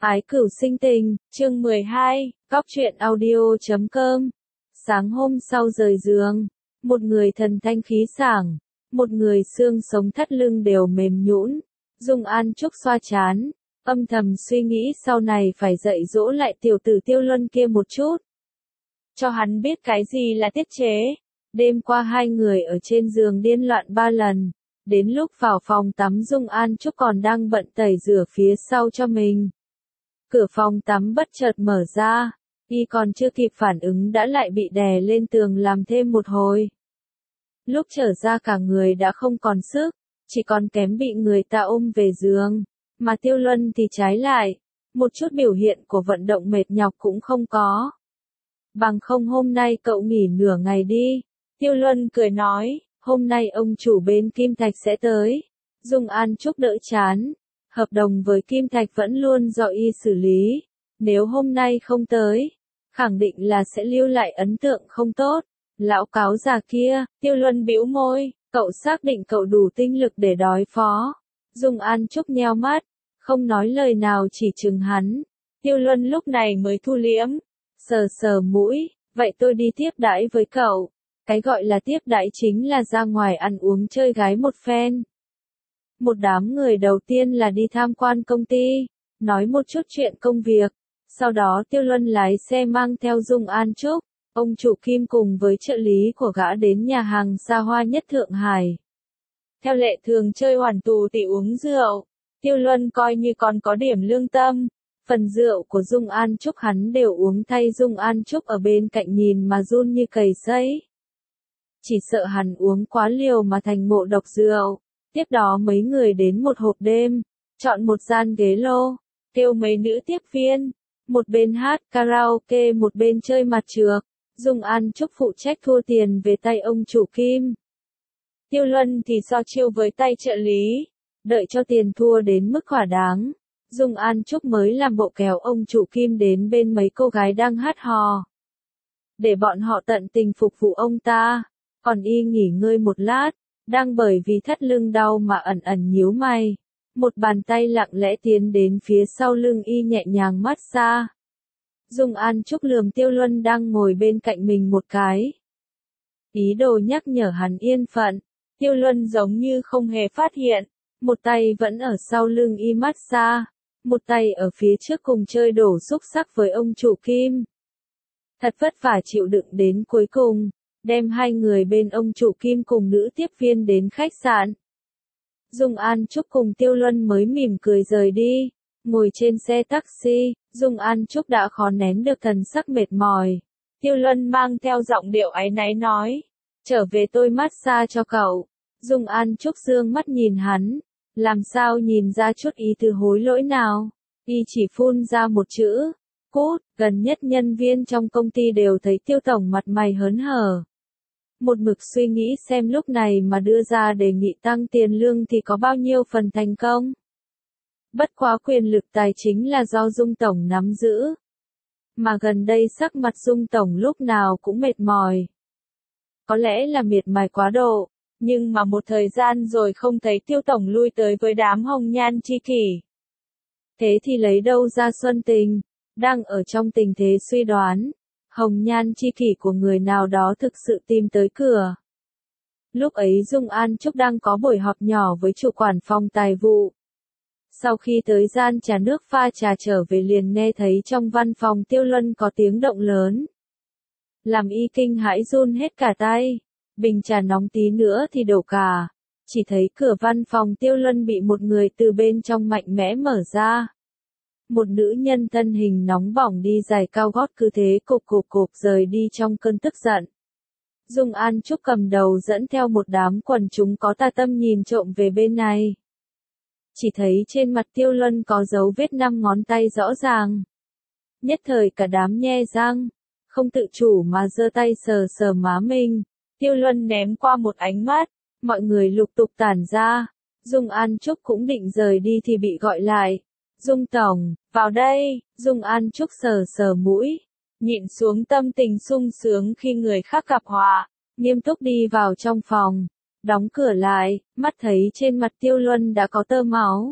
Ái cửu sinh tình, chương 12, Cóc truyện audio.com. Sáng hôm sau rời giường, một người thần thanh khí sảng, một người xương sống thắt lưng đều mềm nhũn. Dung An Trúc xoa trán, âm thầm suy nghĩ sau này phải dạy dỗ lại tiểu tử Tiêu Luân kia một chút. Cho hắn biết cái gì là tiết chế. Đêm qua hai người ở trên giường điên loạn 3 lần. Đến lúc vào phòng tắm Dung An Trúc còn đang bận tẩy rửa phía sau cho mình. Cửa phòng tắm bất chợt mở ra, y còn chưa kịp phản ứng đã lại bị đè lên tường làm thêm một hồi. Lúc trở ra cả người đã không còn sức, chỉ còn kém bị người ta ôm về giường, mà Tiêu Luân thì trái lại, một chút biểu hiện của vận động mệt nhọc cũng không có. Bằng không hôm nay cậu nghỉ nửa ngày đi, Tiêu Luân cười nói, hôm nay ông chủ bên Kim Thạch sẽ tới. Dung An Trúc đỡ chán. Hợp đồng với Kim Thạch vẫn luôn do y xử lý, nếu hôm nay không tới, khẳng định là sẽ lưu lại ấn tượng không tốt. Lão cáo già kia, Tiêu Luân bĩu môi, cậu xác định cậu đủ tinh lực để đối phó. Dung An Trúc nheo mắt, không nói lời nào chỉ chừng hắn. Tiêu Luân lúc này mới thu liễm, sờ sờ mũi, vậy tôi đi tiếp đãi với cậu. Cái gọi là tiếp đãi chính là ra ngoài ăn uống chơi gái một phen. Một đám người đầu tiên là đi tham quan công ty, nói một chút chuyện công việc. Sau đó Tiêu Luân lái xe mang theo Dung An Trúc, ông chủ Kim cùng với trợ lý của gã đến nhà hàng xa hoa nhất Thượng Hải. Theo lệ thường chơi hoàn tù thì uống rượu, Tiêu Luân coi như còn có điểm lương tâm. Phần rượu của Dung An Trúc hắn đều uống thay Dung An Trúc ở bên cạnh nhìn mà run như cầy sấy. Chỉ sợ hắn uống quá liều mà thành ngộ độc rượu. Tiếp đó mấy người đến một hộp đêm, chọn một gian ghế lô, kêu mấy nữ tiếp viên, một bên hát karaoke một bên chơi mặt trược. Dung An Trúc phụ trách thua tiền về tay ông chủ Kim. Tiêu Luân thì so chiêu với tay trợ lý, đợi cho tiền thua đến mức thỏa đáng. Dung An Trúc mới làm bộ kéo ông chủ Kim đến bên mấy cô gái đang hát hò, để bọn họ tận tình phục vụ ông ta, còn y nghỉ ngơi một lát. Đang bởi vì thắt lưng đau mà ẩn ẩn nhíu mày. Một bàn tay lặng lẽ tiến đến phía sau lưng y nhẹ nhàng massage. Dung An Trúc lườm Tiêu Luân đang ngồi bên cạnh mình một cái. Ý đồ nhắc nhở hắn yên phận. Tiêu Luân giống như không hề phát hiện. Một tay vẫn ở sau lưng y massage. Một tay ở phía trước cùng chơi đổ xúc xắc với ông chủ Kim. Thật vất vả chịu đựng đến cuối cùng. Đem hai người bên ông chủ Kim cùng nữ tiếp viên đến khách sạn. Dung An Trúc cùng Tiêu Luân mới mỉm cười rời đi. Ngồi trên xe taxi, Dung An Trúc đã khó nén được thần sắc mệt mỏi. Tiêu Luân mang theo giọng điệu áy náy nói, trở về tôi massage cho cậu. Dung An Trúc dương mắt nhìn hắn, làm sao nhìn ra chút ý tứ hối lỗi nào. Y chỉ phun ra một chữ, cút. Gần nhất nhân viên trong công ty đều thấy Tiêu tổng mặt mày hớn hở. Một mực suy nghĩ xem lúc này mà đưa ra đề nghị tăng tiền lương thì có bao nhiêu phần thành công. Bất quá quyền lực tài chính là do Dung tổng nắm giữ. Mà gần đây sắc mặt Dung tổng lúc nào cũng mệt mỏi. Có lẽ là miệt mài quá độ, nhưng mà một thời gian rồi không thấy Tiêu tổng lui tới với đám hồng nhan chi kỷ. Thế thì lấy đâu ra Xuân Tình, đang ở trong tình thế suy đoán. Hồng nhan chi kỷ của người nào đó thực sự tìm tới cửa. Lúc ấy Dung An Trúc đang có buổi họp nhỏ với chủ quản phòng tài vụ. Sau khi tới gian trà nước pha trà trở về liền nghe thấy trong văn phòng Tiêu Luân có tiếng động lớn. Làm y kinh hãi run hết cả tay. Bình trà nóng tí nữa thì đổ cả. Chỉ thấy cửa văn phòng Tiêu Luân bị một người từ bên trong mạnh mẽ mở ra. Một nữ nhân thân hình nóng bỏng đi giày cao gót cứ thế cộp rời đi trong cơn tức giận. Dung An Trúc cầm đầu dẫn theo một đám quần chúng có tà tâm nhìn trộm về bên này. Chỉ thấy trên mặt Tiêu Luân có dấu vết 5 ngón tay rõ ràng. Nhất thời cả đám nhe răng, không tự chủ mà giơ tay sờ sờ má mình. Tiêu Luân ném qua một ánh mắt, mọi người lục tục tản ra. Dung An Trúc cũng định rời đi thì bị gọi lại. Dung tổng, vào đây. Dung An Trúc sờ sờ mũi, nhịn xuống tâm tình sung sướng khi người khác gặp họa, nghiêm túc đi vào trong phòng, đóng cửa lại, mắt thấy trên mặt Tiêu Luân đã có tơ máu.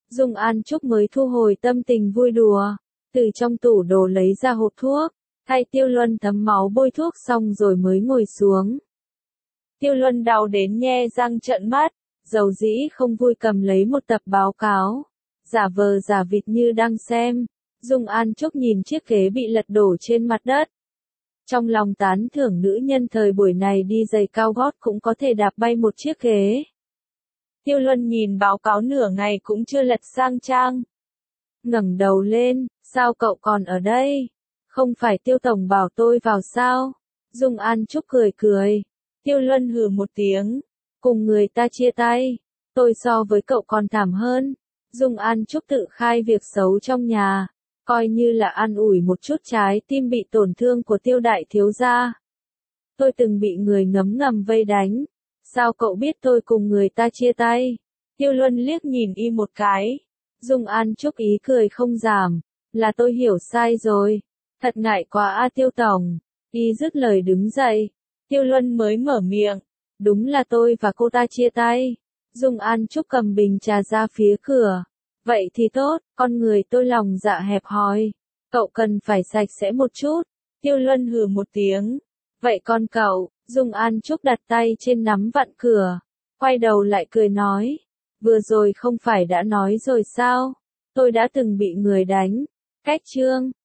Dung An Trúc mới thu hồi tâm tình vui đùa, từ trong tủ đồ lấy ra hộp thuốc, thay Tiêu Luân thấm máu bôi thuốc xong rồi mới ngồi xuống. Tiêu Luân đau đến nhe răng trợn mắt, dầu dĩ không vui cầm lấy một tập báo cáo, giả vờ giả vịt như đang xem. Dung An Trúc nhìn chiếc ghế bị lật đổ trên mặt đất. Trong lòng tán thưởng nữ nhân thời buổi này đi giày cao gót cũng có thể đạp bay một chiếc ghế. Tiêu Luân nhìn báo cáo nửa ngày cũng chưa lật sang trang. Ngẩng đầu lên, sao cậu còn ở đây? Không phải Tiêu Tổng bảo tôi vào sao? Dung An Trúc cười cười. Tiêu Luân hừ một tiếng. Cùng người ta chia tay. Tôi so với cậu còn thảm hơn. Dung An Trúc tự khai việc xấu trong nhà. Coi như là an ủi một chút trái tim bị tổn thương của Tiêu đại thiếu gia. Tôi từng bị người ngấm ngầm vây đánh. Sao cậu biết tôi cùng người ta chia tay? Tiêu Luân liếc nhìn y một cái. Dung An Trúc ý cười không giảm. Là tôi hiểu sai rồi. Thật ngại quá a Tiêu Tổng. Y dứt lời đứng dậy. Tiêu Luân mới mở miệng. Đúng là tôi và cô ta chia tay. Dung An Trúc cầm bình trà ra phía cửa. Vậy thì tốt, con người tôi lòng dạ hẹp hòi. Cậu cần phải sạch sẽ một chút. Tiêu Luân hừ một tiếng. Vậy con cậu, Dung An Trúc đặt tay trên nắm vặn cửa. Quay đầu lại cười nói. Vừa rồi không phải đã nói rồi sao? Tôi đã từng bị người đánh. Cách chương.